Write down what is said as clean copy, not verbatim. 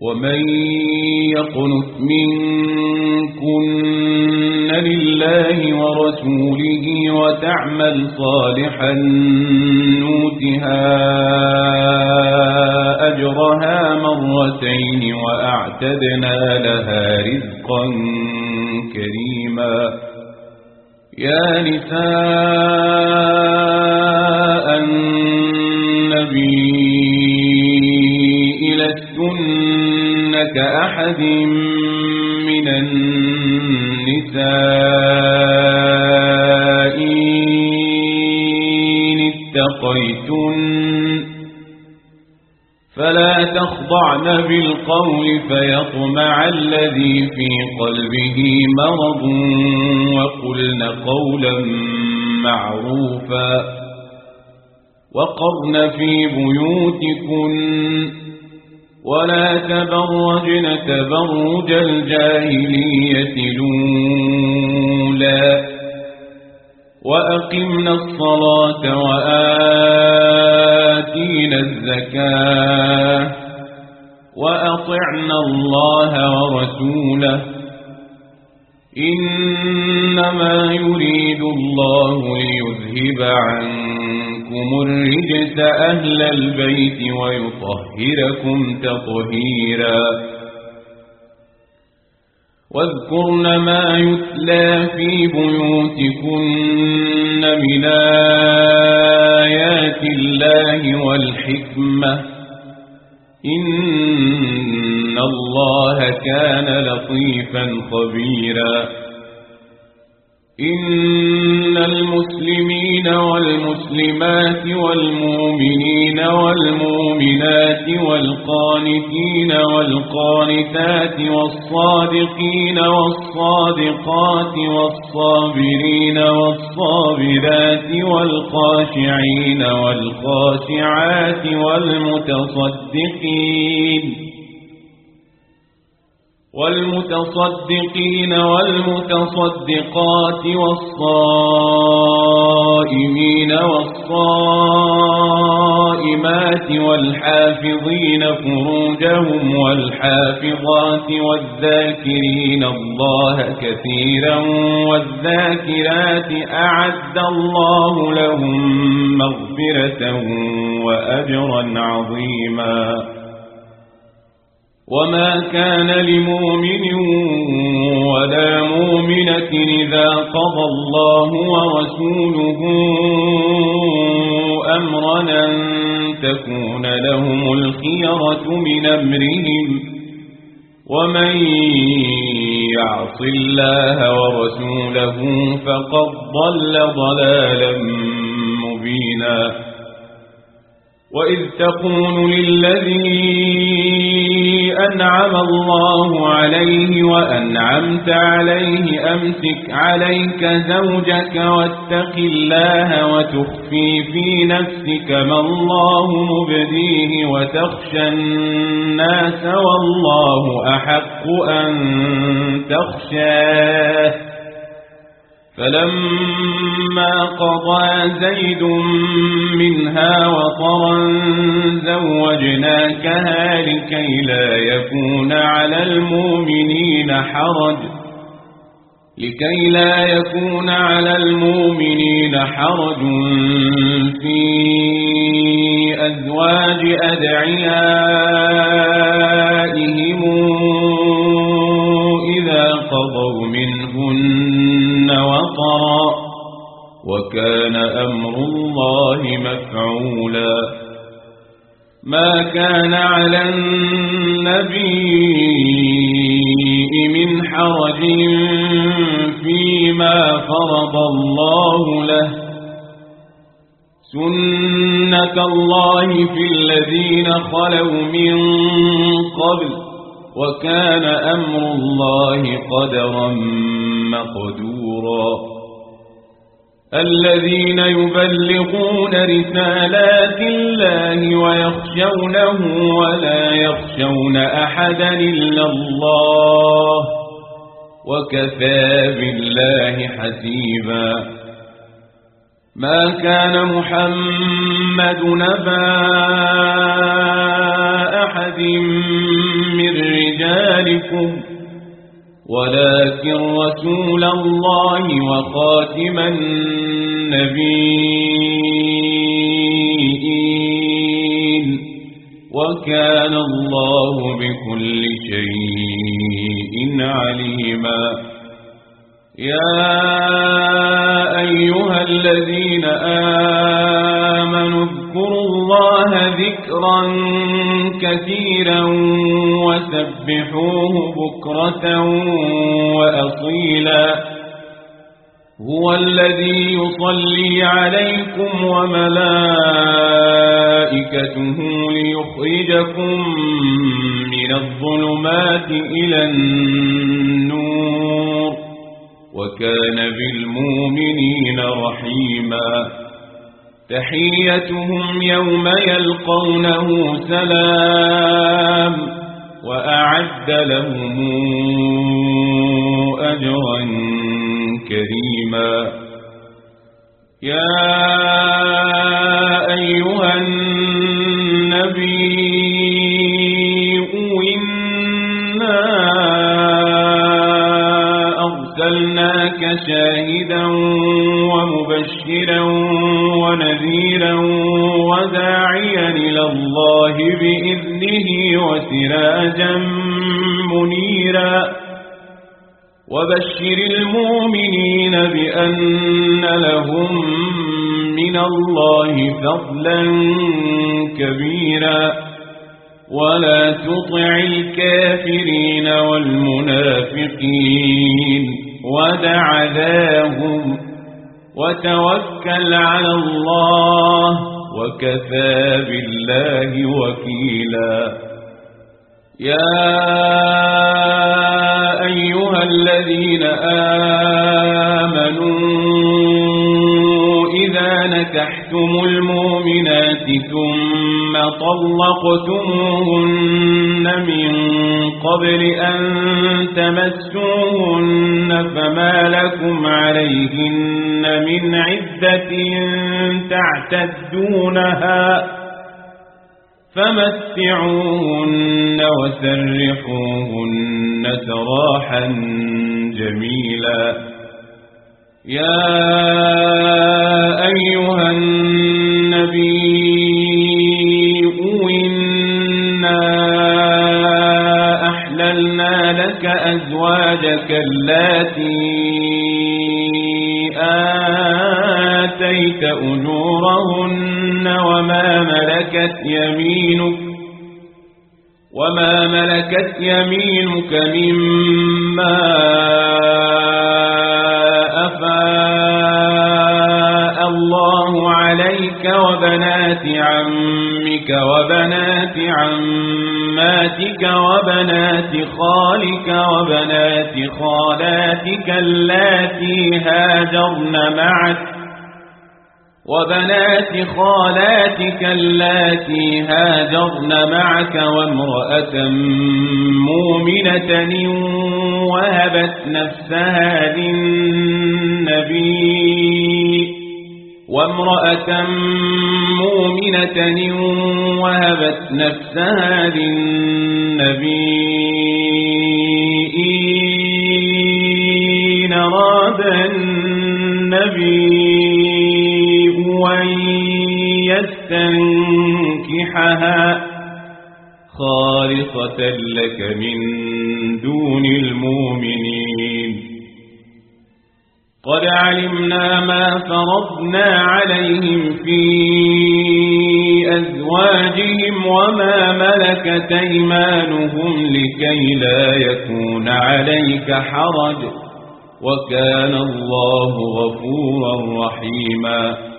ومن يقنت منكن لله ورسوله وتعمل صالحا نؤتها أجرها مرتين وأعتدنا لها رزقا كريما. يا نساء النبي لستن كأحد من النساء إن اتقيتن فلا تخضعن بالقول فيطمع الذي في قلبه مرض وقلن قولا معروفا وقرن في بيوتكن ولا تبرجن تبرج الجاهلية الأولى وأقمنا الصلاة وآتينا الزكاة وأطعنا الله ورسوله إنما يريد الله ليذهب عنكم الرجس أهل البيت ويطهركم تطهيرا. واذكرن ما يتلى في بيوتكن من آيات الله والحكمة إن الله كان لطيفا خبيرا. إن المسلمين والمسلمات والمؤمنين والمؤمنات والقانتين والقانتات والصادقين والصادقات والصابرين والصابرات والخاشعين والخاشعات والمتصدقين والمتصدقات والصائمين والصائمات والحافظين فروجهم والحافظات والذاكرين الله كثيرا والذاكرات أعد الله لهم مغفرة وأجرا عظيما. وما كان لمؤمن ولا مؤمنة إذا قضى الله ورسوله أمرا أن تكون لهم الخيرة من أمرهم ومن يعص الله ورسوله فقد ضل ضلالا مبينا. وإذ تقول للذي أنعم الله عليه وأنعمت عليه أمسك عليك زوجك واتق الله وتخفي في نفسك ما الله مبديه وتخشى الناس والله أحق أن تخشاه فلما قضى زيد منها وطرا زوجناكها لكي لا يكون على المؤمنين حرج في أزواج أدعيائهم إذا قضوا منهن وطرا وكان أمر الله مفعولا. ما كان على النبي من حرج فيما فرض الله له سنة الله في الذين خلوا من قبل وكان أمر الله قدرا مقدورا. الذين يبلغون رسالات الله ويخشونه ولا يخشون أحدا إلا الله وكفى بالله حسيبا. ما كان محمد نبا أحد من أموالكم ولكن رسول الله وخاتم النبيين وكان الله بكل شيء عليما يا أيها الذين آمنوا اذكروا الله ذكرا كثيرا وسبحوه بكرة وأصيلا هو الذي يصلي عليكم وملائكته ليخرجكم من الظلمات إلى النور وكان بالمؤمنين رحيما تحيتهم يوم يلقونه سلام وأعد لهم أجرا كريما يا أيها النبي إنا أرسلناك شاهدا ومبشرا ونذيرا وداعيا إلى الله بإذنه وسراجا منيرا وبشر المؤمنين بأن لهم من الله فضلا كبيرا ولا تطع الكافرين والمنافقين ودع ذاهم وتوكل على الله وكفى بالله وكيلا يا أيها الذين آمنوا إذا نكحتم المؤمنات ثم طلقتموهن من قبل أن تمسوهن فما لكم عليهن من عدة تعتدونها فمتعوهن وسرحوهن سراحا جميلا يا أيها النبي إنا أحللنا لك أزواجك اللاتي آتيت أجورهن وما ملكت يمينك مما أفاء الله عليك وبنات عمك وبنات عماتك وبنات خالك وبنات خالاتك اللاتي هاجرن معك وامرأة مؤمنة وهبت نفسها للنبي إن أراد النبي أن يستنكحها خالصة لك من دون المؤمنين قد علمنا ما فرضنا عليهم في أزواجهم وما ملكت أيمانهم لكي لا يكون عليك حرج وكان الله غفورا رحيما